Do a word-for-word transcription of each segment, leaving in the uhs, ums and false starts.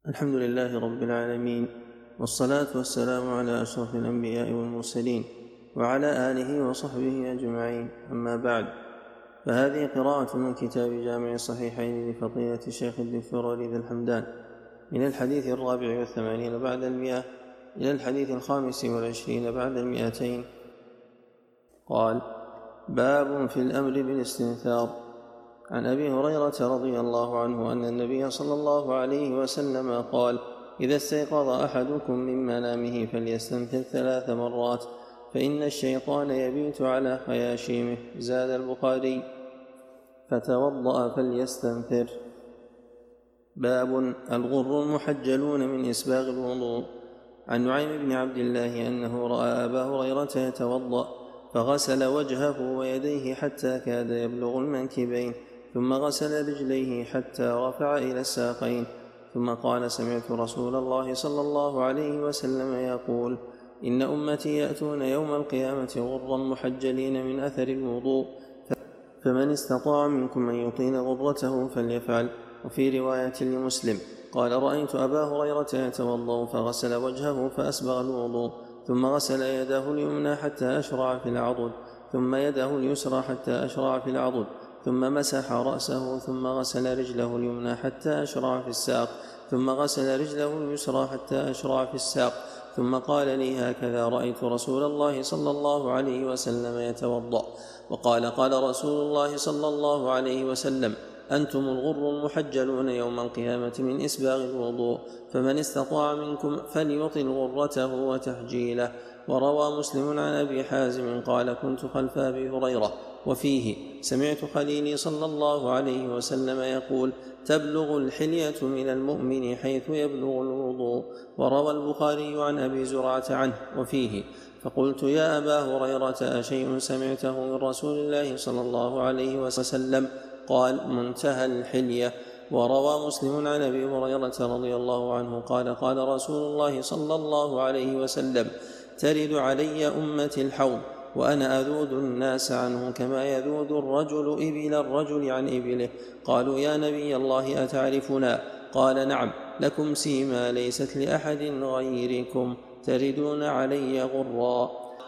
الحمد لله رب العالمين، والصلاة والسلام على أشرف الأنبياء والمرسلين وعلى آله وصحبه أجمعين، أما بعد، فهذه قراءة من كتاب جامع الصحيحين لفضيلة الشيخ الدكتور وليد الحمدان من الحديث الرابع والثمانين بعد المئة إلى الحديث الخامس والعشرين بعد المئتين. قال: باب في الأمر بالاستنثار. عن أبي هريرة رضي الله عنه أن النبي صلى الله عليه وسلم قال: إذا استيقظ أحدكم من منامه فليستنثر ثلاث مرات، فإن الشيطان يبيت على خياشيمه. زاد البخاري: فتوضأ فليستنثر. باب الغر المحجلون من إسباغ الوضوء. عن نعيم بن عبد الله أنه رأى أبا هريرة يتوضأ فغسل وجهه ويديه حتى كاد يبلغ المنكبين، ثم غسل رجليه حتى رفع إلى الساقين، ثم قال: سمعت رسول الله صلى الله عليه وسلم يقول: إن أمتي يأتون يوم القيامة غرا محجلين من أثر الوضوء، فمن استطاع منكم أن يطيل غرته فليفعل. وفي رواية لمسلم قال: رأيت أبا هريرة يتوضأ فغسل وجهه فأسبغ الوضوء، ثم غسل يده اليمنى حتى أشرع في العضد، ثم يده اليسرى حتى أشرع في العضد، ثم مسح رأسه، ثم غسل رجله اليمنى حتى أشرع في الساق، ثم غسل رجله اليسرى حتى أشرع في الساق، ثم قال لي: هكذا رأيت رسول الله صلى الله عليه وسلم يتوضأ. وقال: قال رسول الله صلى الله عليه وسلم: أنتم الغر المحجلون يوم القيامة من إسباغ الوضوء، فمن استطاع منكم فليطل غرته وتحجيله. وروى مسلم عن أبي حازم قال: كنت خلف أبي هريرة، وفيه: سمعت خليلي صلى الله عليه وسلم يقول: تبلغ الحلية من المؤمن حيث يبلغ الوضوء. وروى البخاري عن أبي زرعة عنه، وفيه: فقلت: يا أبا هريرة، أشيء سمعته من رسول الله صلى الله عليه وسلم؟ قال: منتهى الحلية. وروى مسلم عن أبي هريرة رضي الله عنه قال: قال رسول الله صلى الله عليه وسلم: ترد علي أمتي الحوض، وأنا أذود الناس عنه كما يذود الرجل إبل الرجل عن إبله. قالوا: يا نبي الله، أتعرفنا؟ قال: نعم، لكم سيما ليست لأحد غيركم، تردون علي غرا.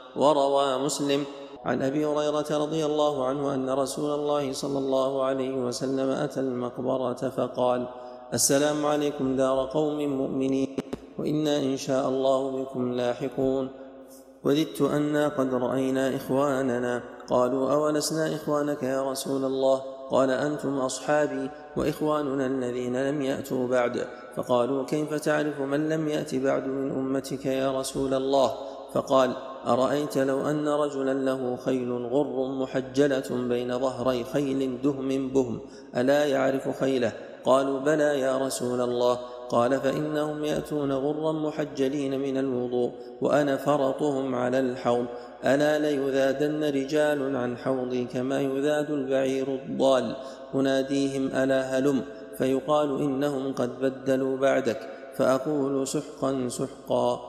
وروى مسلم عن أبي هريرة رضي الله عنه أن رسول الله صلى الله عليه وسلم أتى المقبرة فقال: السلام عليكم دار قوم مؤمنين، وإنا إن شاء الله بكم لاحقون. وددت أنا قد رأينا إخواننا. قالوا: أولسنا إخوانك يا رسول الله؟ قال: أنتم أصحابي وإخواننا الذين لم يأتوا بعد. فقالوا: كيف تعرف من لم يأت بعد من أمتك يا رسول الله؟ فقال: أرأيت لو أن رجلا له خيل غر محجلة بين ظهري خيل دهم بهم، ألا يعرف خيله؟ قالوا: بلى يا رسول الله. قال: فإنهم يأتون غرا محجلين من الوضوء، وأنا فرطهم على الحوض، ألا ليذادن رجال عن حوضي كما يذاد البعير الضال. أناديهم: ألا هلم؟ فيقال: إنهم قد بدلوا بعدك، فأقول: سحقا سحقا.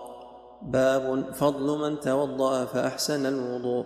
باب فضل من توضأ فأحسن الوضوء.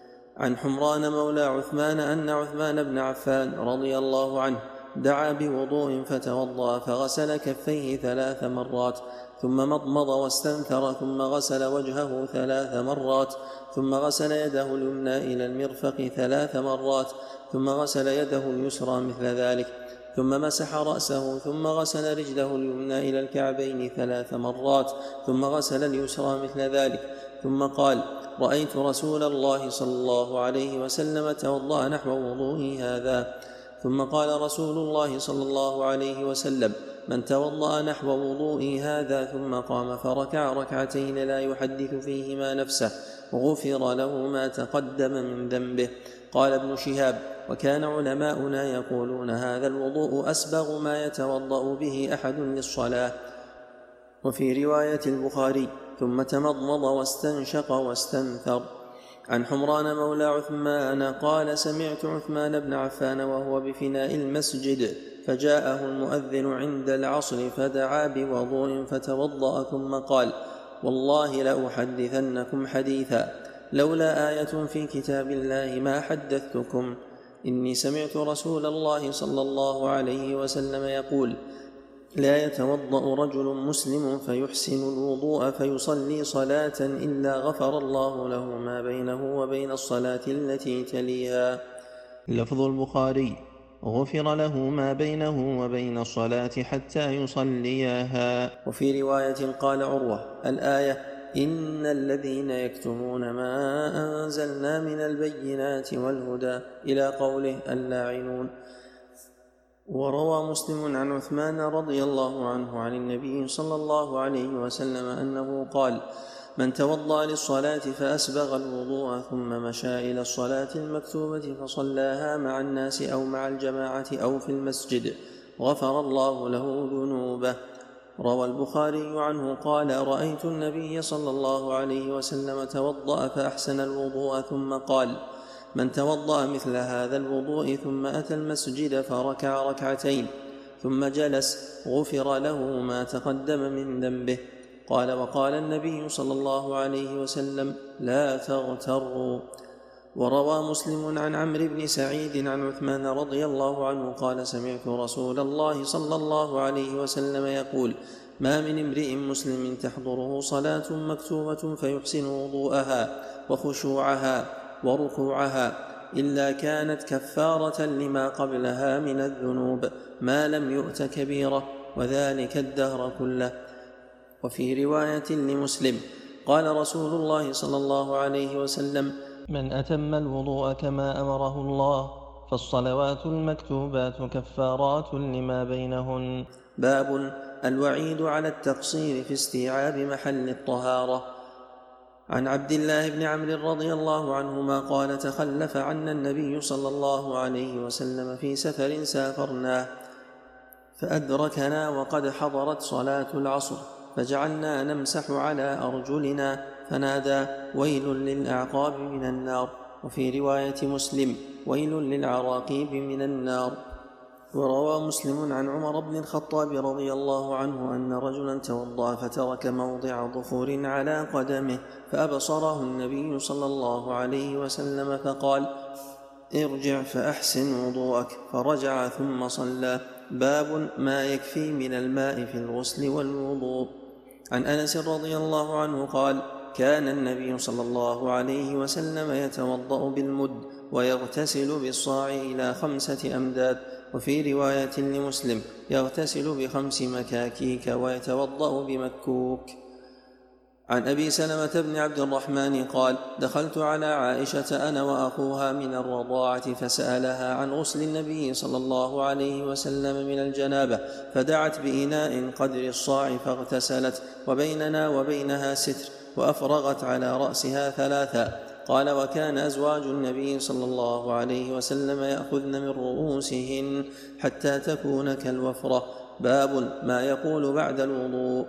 عن حمران مولى عثمان أن عثمان بن عفان رضي الله عنه دعا بوضوء فتوضأ فغسل كفيه ثلاث مرات، ثم مضمض واستنثر، ثم غسل وجهه ثلاث مرات، ثم غسل يده اليمنى إلى المرفق ثلاث مرات، ثم غسل يده اليسرى مثل ذلك، ثم مسح رأسه، ثم غسل رجله اليمنى إلى الكعبين ثلاث مرات، ثم غسل اليسرى مثل ذلك، ثم قال: رأيت رسول الله صلى الله عليه وسلم توضأ نحو وضوئي هذا. ثم قال رسول الله صلى الله عليه وسلم: من توضأ نحو وضوئي هذا ثم قام فركع ركعتين لا يحدث فيهما نفسه غفر له ما تقدم من ذنبه. قال ابن شهاب: وكان علماؤنا يقولون هذا الوضوء أسبغ ما يتوضأ به أحد للصلاة. وفي رواية البخاري: ثم تمضمض واستنشق واستنثر. عن حمران مولى عثمان قال: سمعت عثمان بن عفان وهو بفناء المسجد، فجاءه المؤذن عند العصر فدعا بوضوء فتوضأ، ثم قال: والله لأحدثنكم حديثا، لولا آية في كتاب الله ما حدثتكم. إني سمعت رسول الله صلى الله عليه وسلم يقول: لا يتوضأ رجل مسلم فيحسن الوضوء فيصلي صلاة إلا غفر الله له ما بينه وبين الصلاة التي تليها. لفظ البخاري: غفر له ما بينه وبين الصلاة حتى يصليها. وفي رواية قال عروة: الآية: إن الذين يكتمون ما أنزلنا من البينات والهدى إلى قوله اللاعنون. وروى مسلم عن عثمان رضي الله عنه عن النبي صلى الله عليه وسلم أنه قال: من توضأ للصلاة فأسبغ الوضوء ثم مشى إلى الصلاة المكتوبة فصلاها مع الناس أو مع الجماعة أو في المسجد غفر الله له ذنوبه. روى البخاري عنه قال: رأيت النبي صلى الله عليه وسلم توضأ فأحسن الوضوء ثم قال: من توضأ مثل هذا الوضوء ثم أتى المسجد فركع ركعتين ثم جلس غفر له ما تقدم من ذنبه. قال: وقال النبي صلى الله عليه وسلم: لا تغتروا. وروى مسلم عن عمرو بن سعيد عن عثمان رضي الله عنه قال: سمعت رسول الله صلى الله عليه وسلم يقول: ما من امرئ مسلم تحضره صلاة مكتوبة فيحسن وضوءها وخشوعها وركوعها إلا كانت كفارة لما قبلها من الذنوب ما لم يؤت كبيرة، وذلك الدهر كله. وفي رواية لمسلم قال رسول الله صلى الله عليه وسلم: من أتم الوضوء كما أمره الله فالصلوات المكتوبات كفارات لما بينهن. باب الوعيد على التقصير في استيعاب محل الطهارة. عن عبد الله بن عمرو رضي الله عنهما قال: تخلف عنا النبي صلى الله عليه وسلم في سفر سافرناه فأدركنا وقد حضرت صلاة العصر، فجعلنا نمسح على أرجلنا فنادى: ويل للأعقاب من النار. وفي رواية مسلم: ويل للعراقيب من النار. وروى مسلم عن عمر بن الخطاب رضي الله عنه أن رجلا توضأ فترك موضع ظفور على قدمه فأبصره النبي صلى الله عليه وسلم فقال: ارجع فأحسن وضوءك، فرجع ثم صلى. باب ما يكفي من الماء في الغسل والوضوء. عن أنس رضي الله عنه قال: كان النبي صلى الله عليه وسلم يتوضأ بالمد ويغتسل بالصاع إلى خمسة أمداد. وفي رواية لمسلم: يغتسل بخمس مكاكيك ويتوضأ بمكوك. عن أبي سلمة بن عبد الرحمن قال: دخلت على عائشة أنا وأخوها من الرضاعة فسألها عن غسل النبي صلى الله عليه وسلم من الجنابة، فدعت بإناء قدر الصاع فاغتسلت، وبيننا وبينها ستر، وأفرغت على رأسها ثلاثا. قال: وكان أزواج النبي صلى الله عليه وسلم يأخذن من رؤوسهن حتى تكون كالوفرة. باب ما يقول بعد الوضوء.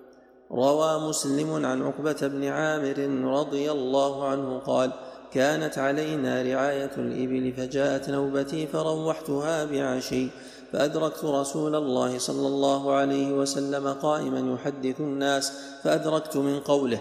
روى مسلم عن عقبة بن عامر رضي الله عنه قال: كانت علينا رعاية الإبل فجاءت نوبتي فروحتها بعشي، فأدركت رسول الله صلى الله عليه وسلم قائما يحدث الناس، فأدركت من قوله: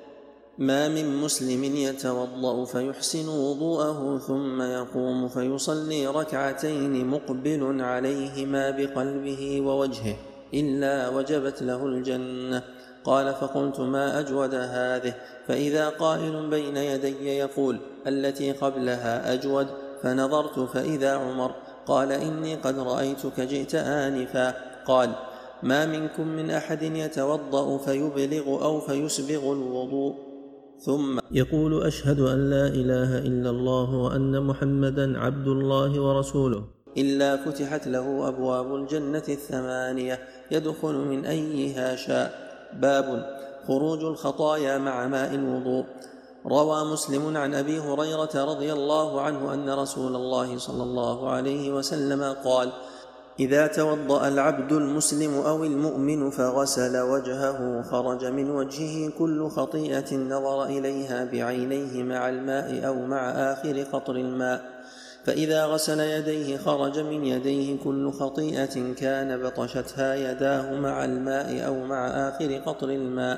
ما من مسلم يتوضأ فيحسن وضوءه ثم يقوم فيصلي ركعتين مقبل عليهما بقلبه ووجهه إلا وجبت له الجنة. قال: فقلت: ما أجود هذه؟ فإذا قائل بين يدي يقول: التي قبلها أجود. فنظرت فإذا عمر. قال: إني قد رأيتك جئت آنفا. قال: ما منكم من أحد يتوضأ فيبلغ أو فيسبغ الوضوء ثم يقول: أشهد أن لا إله إلا الله وأن محمدا عبد الله ورسوله، إلا فتحت له أبواب الجنة الثمانية يدخل من أيها شاء. باب خروج الخطايا مع ماء الوضوء. روى مسلم عن أبي هريرة رضي الله عنه أن رسول الله صلى الله عليه وسلم قال: إذا توضأ العبد المسلم أو المؤمن فغسل وجهه خرج من وجهه كل خطيئة نظر إليها بعينيه مع الماء أو مع آخر قطر الماء، فإذا غسل يديه خرج من يديه كل خطيئة كان بطشتها يداه مع الماء أو مع آخر قطر الماء،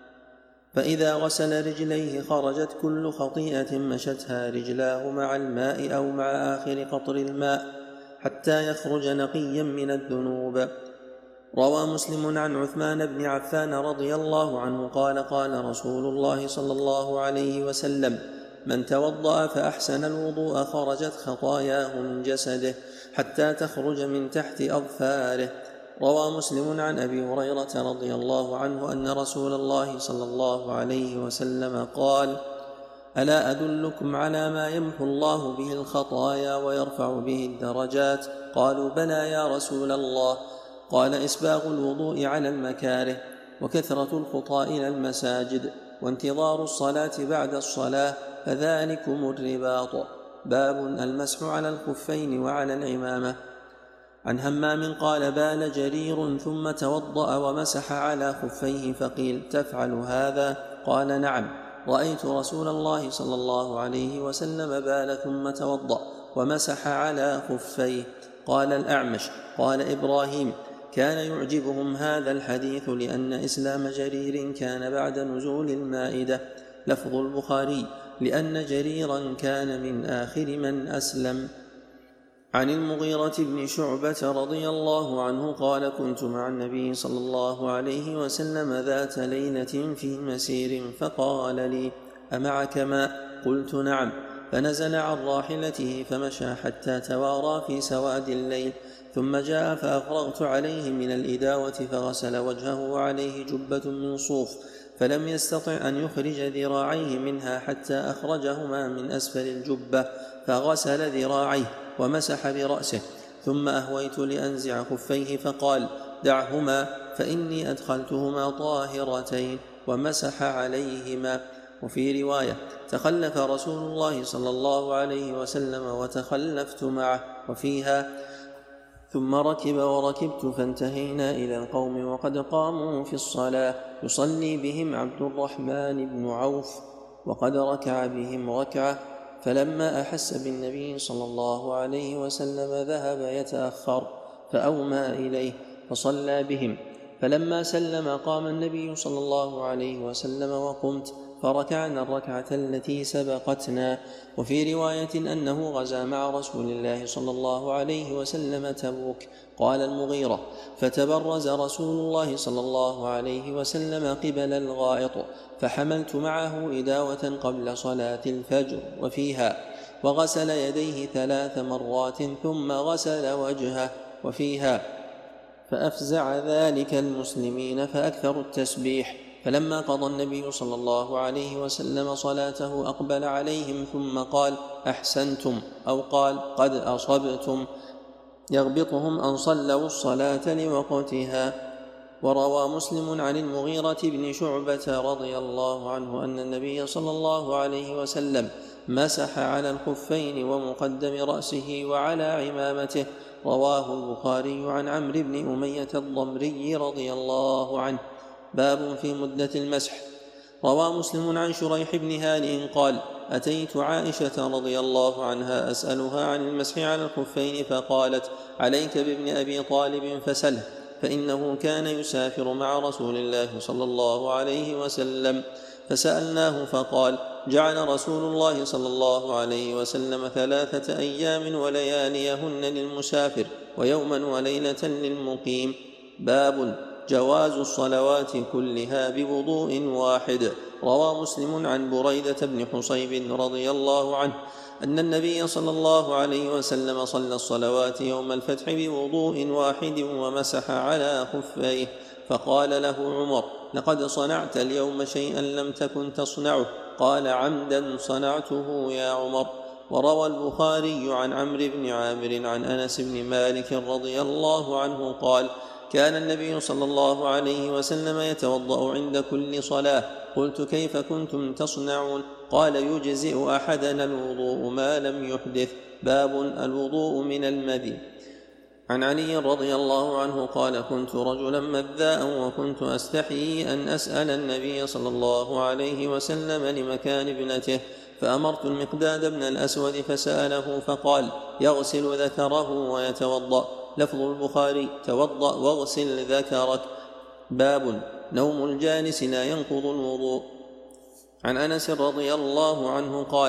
فإذا غسل رجليه خرجت كل خطيئة مشتها رجلاه مع الماء أو مع آخر قطر الماء حتى يخرج نقيا من الذنوب. روى مسلم عن عثمان بن عفان رضي الله عنه قال قال رسول الله صلى الله عليه وسلم: من توضأ فأحسن الوضوء خرجت خطاياه من جسده حتى تخرج من تحت أظفاره. روى مسلم عن أبي هريرة رضي الله عنه أن رسول الله صلى الله عليه وسلم قال: ألا أدلكم على ما يمحو الله به الخطايا ويرفع به الدرجات؟ قالوا: بلى يا رسول الله. قال: إسباغ الوضوء على المكاره، وكثرة الخطى إلى المساجد، وانتظار الصلاة بعد الصلاة، فذلكم الرباط. باب المسح على الخفين وعلى العمامة. عن همام قال: بال جرير ثم توضأ ومسح على خفيه، فقيل: تفعل هذا؟ قال: نعم، رأيت رسول الله صلى الله عليه وسلم بال ثم توضأ ومسح على خفيه. قال الأعمش: قال إبراهيم: كان يعجبهم هذا الحديث لأن إسلام جرير كان بعد نزول المائدة. لفظ البخاري: لأن جريرا كان من آخر من أسلم. عن المغيرة بن شعبة رضي الله عنه قال: كنت مع النبي صلى الله عليه وسلم ذات ليلة في مسير، فقال لي: أمعك ماء؟ قلت: نعم. فنزل عن راحلته فمشى حتى توارى في سواد الليل، ثم جاء فأفرغت عليه من الإداوة فغسل وجهه وعليه جبة من صوف، فلم يستطع أن يخرج ذراعيه منها حتى أخرجهما من أسفل الجبة، فغسل ذراعيه ومسح برأسه، ثم أهويت لأنزع خفيه فقال: دعهما فإني أدخلتهما طاهرتين، ومسح عليهما. وفي رواية: تخلف رسول الله صلى الله عليه وسلم وتخلفت معه. وفيها: ثم ركب وركبت فانتهينا إلى القوم وقد قاموا في الصلاة، يصلي بهم عبد الرحمن بن عوف وقد ركع بهم ركعة، فلما أحس بالنبي صلى الله عليه وسلم ذهب يتأخر، فأومى إليه فصلى بهم، فلما سلم قام النبي صلى الله عليه وسلم وقمت فركعنا الركعة التي سبقتنا. وفي رواية أنه غزا مع رسول الله صلى الله عليه وسلم تبوك. قال المغيرة: فتبرز رسول الله صلى الله عليه وسلم قبل الغائط، فحملت معه إداوة قبل صلاة الفجر. وفيها: وغسل يديه ثلاث مرات ثم غسل وجهه. وفيها: فأفزع ذلك المسلمين فأكثروا التسبيح، فلما قضى النبي صلى الله عليه وسلم صلاته أقبل عليهم ثم قال: أحسنتم، أو قال: قد أصبتم، يغبطهم أن صلوا الصلاة لوقتها. وروى مسلم عن المغيرة بن شعبة رضي الله عنه أن النبي صلى الله عليه وسلم مسح على الخفين ومقدم رأسه وعلى عمامته. رواه البخاري عن عمرو بن أمية الضمري رضي الله عنه. باب في مدة المسح. روى مسلم عن شريح بن هانئ قال: أتيت عائشة رضي الله عنها أسألها عن المسح على الخفين، فقالت: عليك بابن أبي طالب فسله، فإنه كان يسافر مع رسول الله صلى الله عليه وسلم. فسألناه فقال: جعل رسول الله صلى الله عليه وسلم ثلاثة أيام ولياليهن للمسافر ويوما وليلة للمقيم. باب جواز الصلوات كلها بوضوء واحد. روى مسلم عن بريدة بن حصيب رضي الله عنه أن النبي صلى الله عليه وسلم صلى الصلوات يوم الفتح بوضوء واحد ومسح على خفيه، فقال له عمر: لقد صنعت اليوم شيئا لم تكن تصنعه. قال: عمدا صنعته يا عمر. وروى البخاري عن عمرو بن عامر عن أنس بن مالك رضي الله عنه قال: كان النبي صلى الله عليه وسلم يتوضأ عند كل صلاة. قلت: كيف كنتم تصنعون؟ قال: يجزئ أحدنا الوضوء ما لم يحدث. باب الوضوء من المذي. عن علي رضي الله عنه قال: كنت رجلا مذاء وكنت أستحيي أن أسأل النبي صلى الله عليه وسلم لمكان ابنته، فأمرت المقداد بن الأسود فسأله فقال: يغسل ذكره ويتوضأ. لفظ البخاري: توضأ واغسل ذكرك. باب نوم الجالس لا ينقض الوضوء. عن أنس رضي الله عنه قال: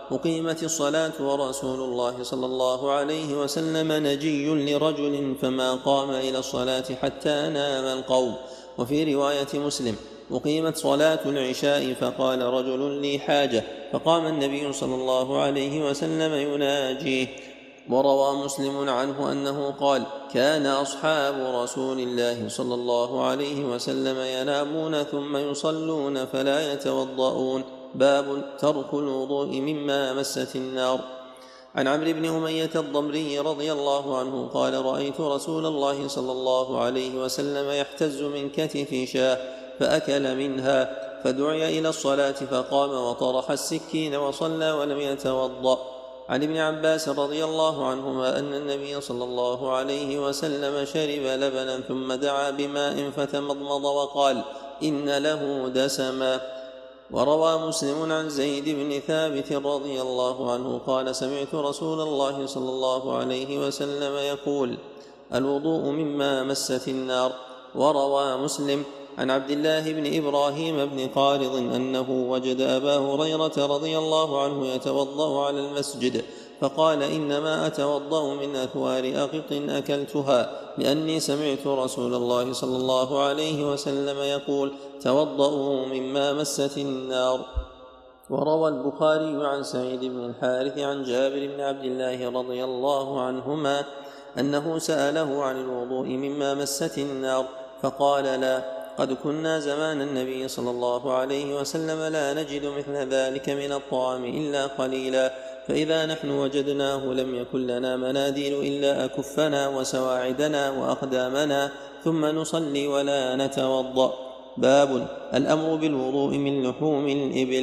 أقيمت الصلاة ورسول الله صلى الله عليه وسلم نجي لرجل فما قام إلى الصلاة حتى نام القوم. وفي رواية مسلم أقيمت صلاة العشاء فقال رجل لي حاجة، فقام النبي صلى الله عليه وسلم يناجيه. وروى مسلم عنه أنه قال: كان أصحاب رسول الله صلى الله عليه وسلم ينامون ثم يصلون فلا يتوضؤون. باب ترك الوضوء مما مست النار. عن عمرو بن أمية الضمري رضي الله عنه قال: رأيت رسول الله صلى الله عليه وسلم يحتز من كتف شاه فأكل منها، فدعي إلى الصلاة فقام وطرح السكين وصلى ولم يتوضأ. عن ابن عباس رضي الله عنهما أن النبي صلى الله عليه وسلم شرب لبنا ثم دعا بماء فتمضمض وقال: إن له دسما. وروى مسلم عن زيد بن ثابت رضي الله عنه قال: سمعت رسول الله صلى الله عليه وسلم يقول: الوضوء مما مست النار. وروى مسلم عن عبد الله بن إبراهيم بن قارض أنه وجد أبا هريرة رضي الله عنه يتوضأ على المسجد، فقال: إنما أتوضأ من أثوار أقط أكلتها، لأني سمعت رسول الله صلى الله عليه وسلم يقول: توضأوا مما مست النار. وروى البخاري عن سعيد بن الحارث عن جابر بن عبد الله رضي الله عنهما أنه سأله عن الوضوء مما مست النار فقال: لا، قد كنا زمان النبي صلى الله عليه وسلم لا نجد مثل ذلك من الطعام إلا قليلا، فإذا نحن وجدناه لم يكن لنا مناديل إلا أكفنا وسواعدنا وأقدامنا ثم نصلي ولا نتوضأ. باب الأمر بالوضوء من لحوم الإبل.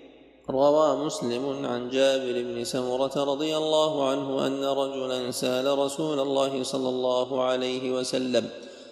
روى مسلم عن جابر بن سمرة رضي الله عنه أن رجلا سأل رسول الله صلى الله عليه وسلم: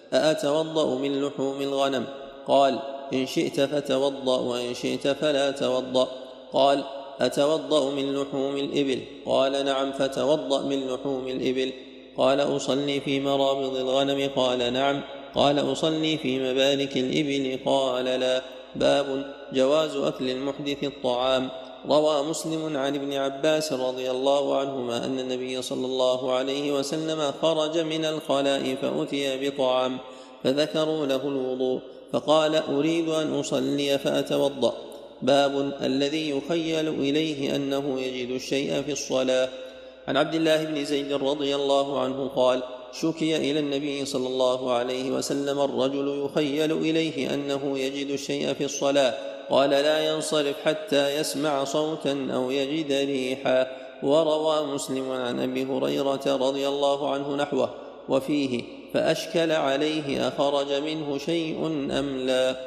أأتوضأ من لحوم الغنم؟ قال: إن شئت فتوضأ وإن شئت فلا توضأ. قال: أتوضأ من لحوم الإبل؟ قال: نعم، فتوضأ من لحوم الإبل. قال: أصلي في مرابض الغنم؟ قال: نعم. قال: أصلي في مبارك الإبل؟ قال: لا. باب جواز أكل المحدث الطعام. روى مسلم عن ابن عباس رضي الله عنهما أن النبي صلى الله عليه وسلم خرج من الخلاء فأتي بطعام فذكروا له الوضوء فقال: أريد أن أصلي فأتوضأ. باب الذي يخيل إليه أنه يجد الشيء في الصلاة. عن عبد الله بن زيد رضي الله عنه قال: شكي إلى النبي صلى الله عليه وسلم الرجل يخيل إليه أنه يجد الشيء في الصلاة، قال: لا ينصرف حتى يسمع صوتا أو يجد ريحا. وروى مسلم عن أبي هريرة رضي الله عنه نحوه وفيه: فأشكل عليه أخرج منه شيء أم لا.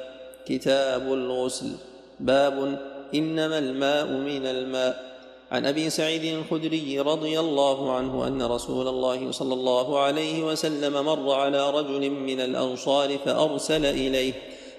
كتاب الغسل. باب إنما الماء من الماء. عن أبي سعيد الخدري رضي الله عنه أن رسول الله صلى الله عليه وسلم مر على رجل من الأنصار فأرسل إليه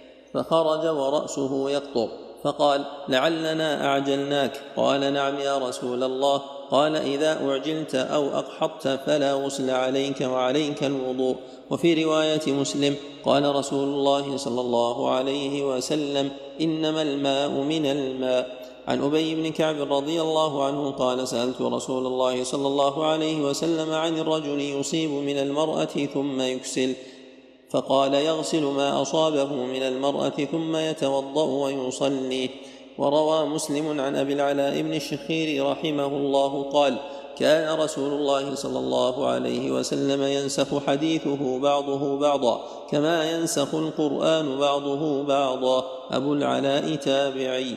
فخرج ورأسه يقطر فقال: لعلنا أعجلناك. قال: نعم يا رسول الله. قال: إذا أعجلت أو أقحطت فلا غسل عليك وعليك الوضوء. وفي رواية مسلم قال رسول الله صلى الله عليه وسلم: إنما الماء من الماء. عن أبي بن كعب رضي الله عنه قال: سألت رسول الله صلى الله عليه وسلم عن الرجل يصيب من المرأة ثم يكسل، فقال: يغسل ما أصابه من المرأة ثم يتوضأ ويصلي. وروى مسلم عن أبي العلاء بن الشخير رحمه الله قال: كان رسول الله صلى الله عليه وسلم ينسخ حديثه بعضه بعضا كما ينسخ القرآن بعضه بعضا. أبو العلاء تابعي.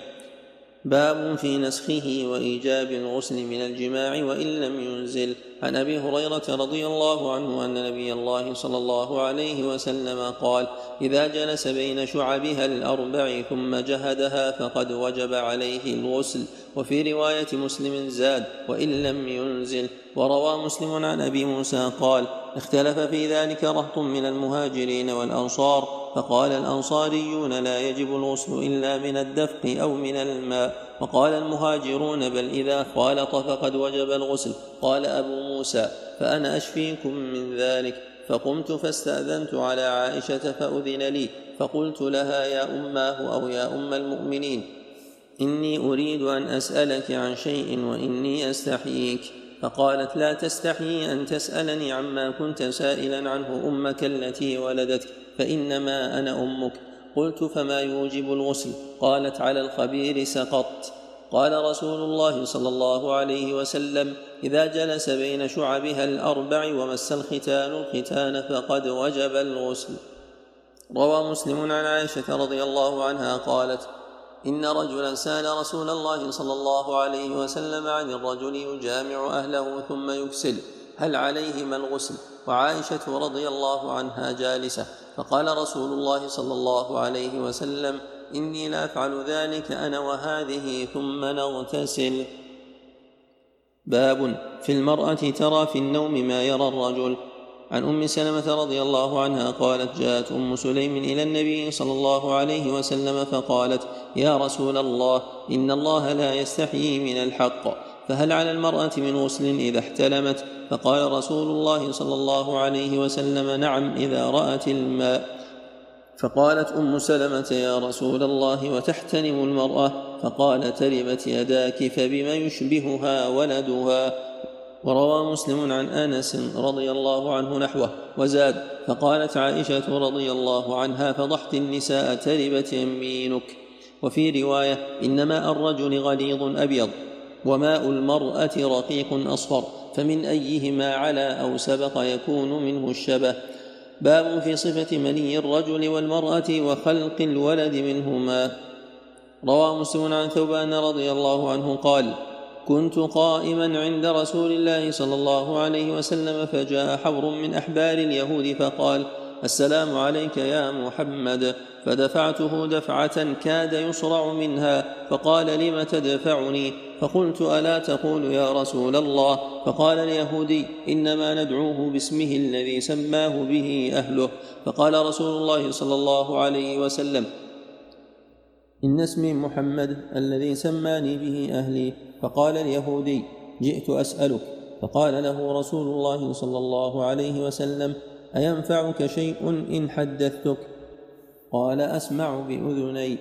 باب في نسخه وإيجاب الغسل من الجماع وإن لم ينزل. عن أبي هريرة رضي الله عنه أن نبي الله صلى الله عليه وسلم قال: إذا جلس بين شعبها الأربع ثم جهدها فقد وجب عليه الغسل. وفي رواية مسلم زاد: وإن لم ينزل. وروى مسلم عن أبي موسى قال: اختلف في ذلك رهط من المهاجرين والأنصار، فقال الأنصاريون: لا يجب الغسل إلا من الدفق أو من الماء. وقال المهاجرون: بل إذا خالط فقد وجب الغسل. قال أبو موسى: فأنا أشفيكم من ذلك. فقمت فاستأذنت على عائشة فأذن لي، فقلت لها: يا أماه أو يا أم المؤمنين، إني أريد أن أسألك عن شيء وإني أستحييك. فقالت لا تستحيي أن تسألني عما كنت سائلا عنه أمك التي ولدتك، فإنما أنا أمك. قلت فما يوجب الغسل؟ قالت على الخبير سقطت. قال رسول الله صلى الله عليه وسلم إذا جلس بين شعبها الأربع ومس الختان الختان فقد وجب الغسل. روى مسلم عن عائشة رضي الله عنها قالت إن رجلا سأل رسول الله صلى الله عليه وسلم عن الرجل يجامع أهله ثم يكسل هل عليهما الغسل؟ وعائشة رضي الله عنها جالسة، فقال رسول الله صلى الله عليه وسلم إني لا أفعل ذلك أنا وهذه ثم نغتسل. باب في المرأة ترى في النوم ما يرى الرجل. عن أم سلمة رضي الله عنها قالت جاءت أم سليم إلى النبي صلى الله عليه وسلم فقالت يا رسول الله إن الله لا يستحيي من الحق، فهل على المرأة من غسل إذا احتلمت؟ فقال رسول الله صلى الله عليه وسلم نعم إذا رأت الماء. فقالت أم سلمة يا رسول الله وتحتلم المرأة؟ فقال تربت يداك فبما يشبهها ولدها. وروى مسلم عن أنس رضي الله عنه نحوه وزاد فقالت عائشة رضي الله عنها فضحت النساء تربت يمينك. وفي رواية إن ماء الرجل غليظ أبيض وماء المرأة رقيق أصفر، فمن أيهما على أو سبق يكون منه الشبه. باب في صفة مني الرجل والمرأة وخلق الولد منهما. روى مسلم عن ثوبان رضي الله عنه قال كنت قائما عند رسول الله صلى الله عليه وسلم فجاء حبر من أحبار اليهود فقال السلام عليك يا محمد، فدفعته دفعة كاد يصرع منها، فقال لم تدفعني؟ فقلت ألا تقول يا رسول الله؟ فقال اليهودي إنما ندعوه باسمه الذي سماه به أهله. فقال رسول الله صلى الله عليه وسلم إن اسمي محمد الذي سماني به أهلي. فقال اليهودي جئت أسألك. فقال له رسول الله صلى الله عليه وسلم أينفعك شيء إن حدثتك؟ قال أسمع بأذني.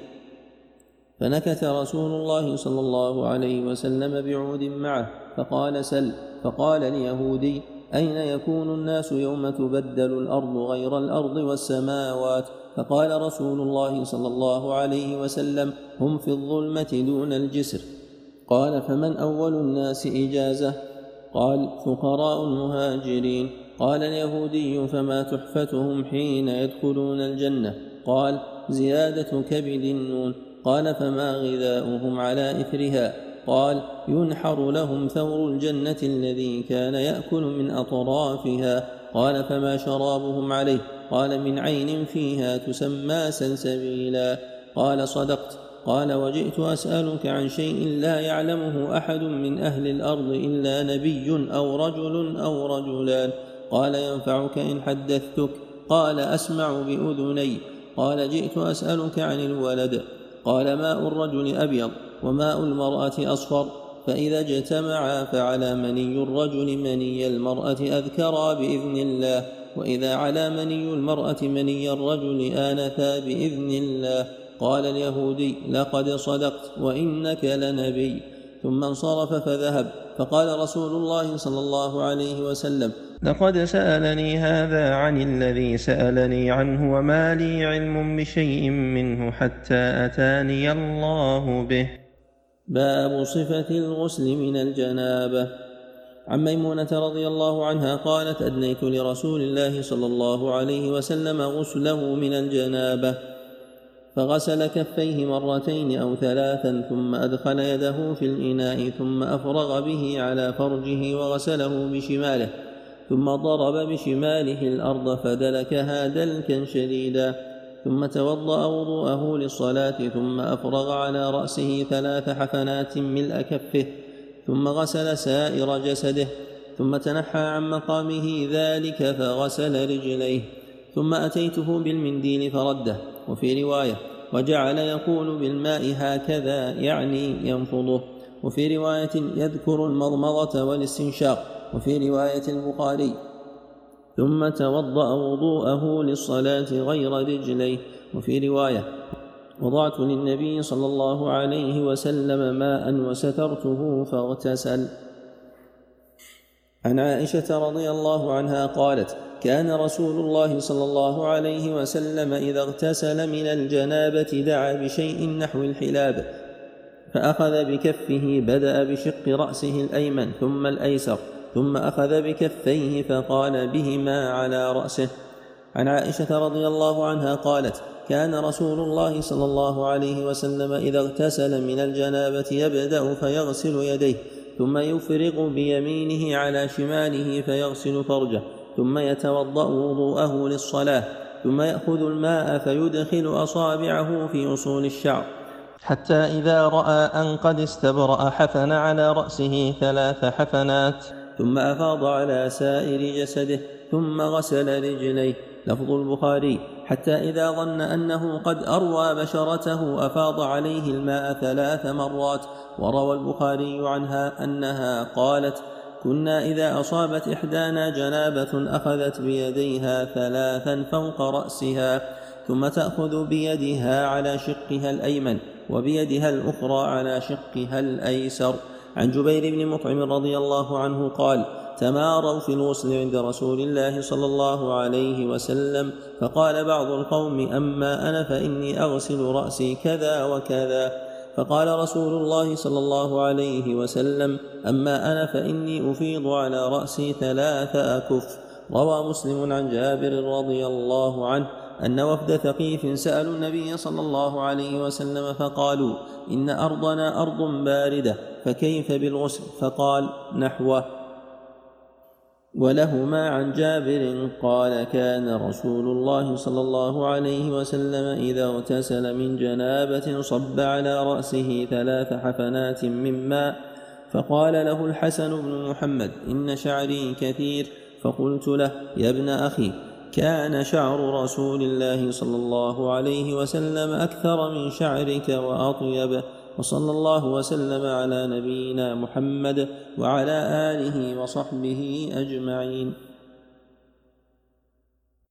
فنكث رسول الله صلى الله عليه وسلم بعود معه فقال سل. فقال اليهودي أين يكون الناس يوم تبدل الأرض غير الأرض والسماوات؟ فقال رسول الله صلى الله عليه وسلم هم في الظلمة دون الجسر. قال فمن أول الناس إجازة؟ قال فقراء المهاجرين. قال اليهودي فما تحفتهم حين يدخلون الجنة؟ قال زيادة كبد النون. قال فما غذاؤهم على إثرها؟ قال ينحر لهم ثور الجنة الذي كان يأكل من أطرافها. قال فما شرابهم عليه؟ قال من عين فيها تسمى سلسبيلا. قال صدقت. قال وجئت أسألك عن شيء لا يعلمه أحد من أهل الأرض إلا نبي أو رجل أو رجلان. قال ينفعك إن حدثتك؟ قال أسمع بأذني. قال جئت أسألك عن الولد. قال ماء الرجل أبيض وماء المرأة أصفر، فإذا اجتمعا فعلى مني الرجل مني المرأة أذكرا بإذن الله، وإذا على مني المرأة مني الرجل آنثا بإذن الله. قال اليهودي لقد صدقت وإنك لنبي. ثم انصرف فذهب. فقال رسول الله صلى الله عليه وسلم لقد سألني هذا عن الذي سألني عنه وما لي علم بشيء منه حتى أتاني الله به. باب صفة الغسل من الجنابة. عن ميمونة رضي الله عنها قالت أدنيت لرسول الله صلى الله عليه وسلم غسله من الجنابة، فغسل كفيه مرتين أو ثلاثا ثم أدخل يده في الإناء ثم أفرغ به على فرجه وغسله بشماله، ثم ضرب بشماله الأرض فدلكها دلكا شديدا، ثم توضأ وضوءه للصلاة ثم أفرغ على رأسه ثلاث حفنات ملء كفه، ثم غسل سائر جسده، ثم تنحى عن مقامه ذلك فغسل رجليه، ثم أتيته بالمنديل فرده. وفي رواية وجعل يقول بالماء هكذا يعني ينفضه. وفي رواية يذكر المضمضة والاستنشاق. وفي رواية البخاري ثم توضأ وضوءه للصلاة غير رجليه. وفي رواية وضعت للنبي صلى الله عليه وسلم ماء وسترته فاغتسل. عن عائشة رضي الله عنها قالت: كان رسول الله صلى الله عليه وسلم إذا اغتسل من الجنابة دعا بشيء نحو الحلاب، فأخذ بكفه، بدأ بشق رأسه الأيمن ثم الأيسر، ثم أخذ بكفيه فقال بهما على رأسه. عن عائشة رضي الله عنها قالت: كان رسول الله صلى الله عليه وسلم إذا اغتسل من الجنابة يبدأ فيغسل يديه، ثم يفرغ بيمينه على شماله فيغسل فرجه، ثم يتوضأ وضوءه للصلاة، ثم يأخذ الماء فيدخل أصابعه في أصول الشعر، حتى إذا رأى أن قد استبرأ حفن على رأسه ثلاث حفنات، ثم أفاض على سائر جسده، ثم غسل رجليه. لفظ البخاري: حتى إذا ظن أنه قد أروى بشرته أفاض عليه الماء ثلاث مرات. وروى البخاري عنها أنها قالت: كنا إذا أصابت إحدانا جنابة أخذت بيديها ثلاثا فوق رأسها، ثم تأخذ بيدها على شقها الأيمن وبيدها الأخرى على شقها الأيسر. عن جبير بن مطعم رضي الله عنه قال: تماروا في الغسل عند رسول الله صلى الله عليه وسلم، فقال بعض القوم: أما أنا فإني أغسل رأسي كذا وكذا، فقال رسول الله صلى الله عليه وسلم: أما أنا فإني أفيض على رأسي ثلاث أكف. روى مسلم عن جابر رضي الله عنه أن وفد ثقيف سألوا النبي صلى الله عليه وسلم فقالوا: إن أرضنا أرض باردة فكيف بالغسل؟ فقال نحوه. ولهما عن جابر قال: كان رسول الله صلى الله عليه وسلم إذا اغتسل من جنابة صب على رأسه ثلاث حفنات من ماء، فقال له الحسن بن محمد: إن شعري كثير. فقلت له: يا ابن أخي، كان شعر رسول الله صلى الله عليه وسلم أكثر من شعرك وأطيب. وصلى الله وسلم على نبينا محمد وعلى آله وصحبه أجمعين.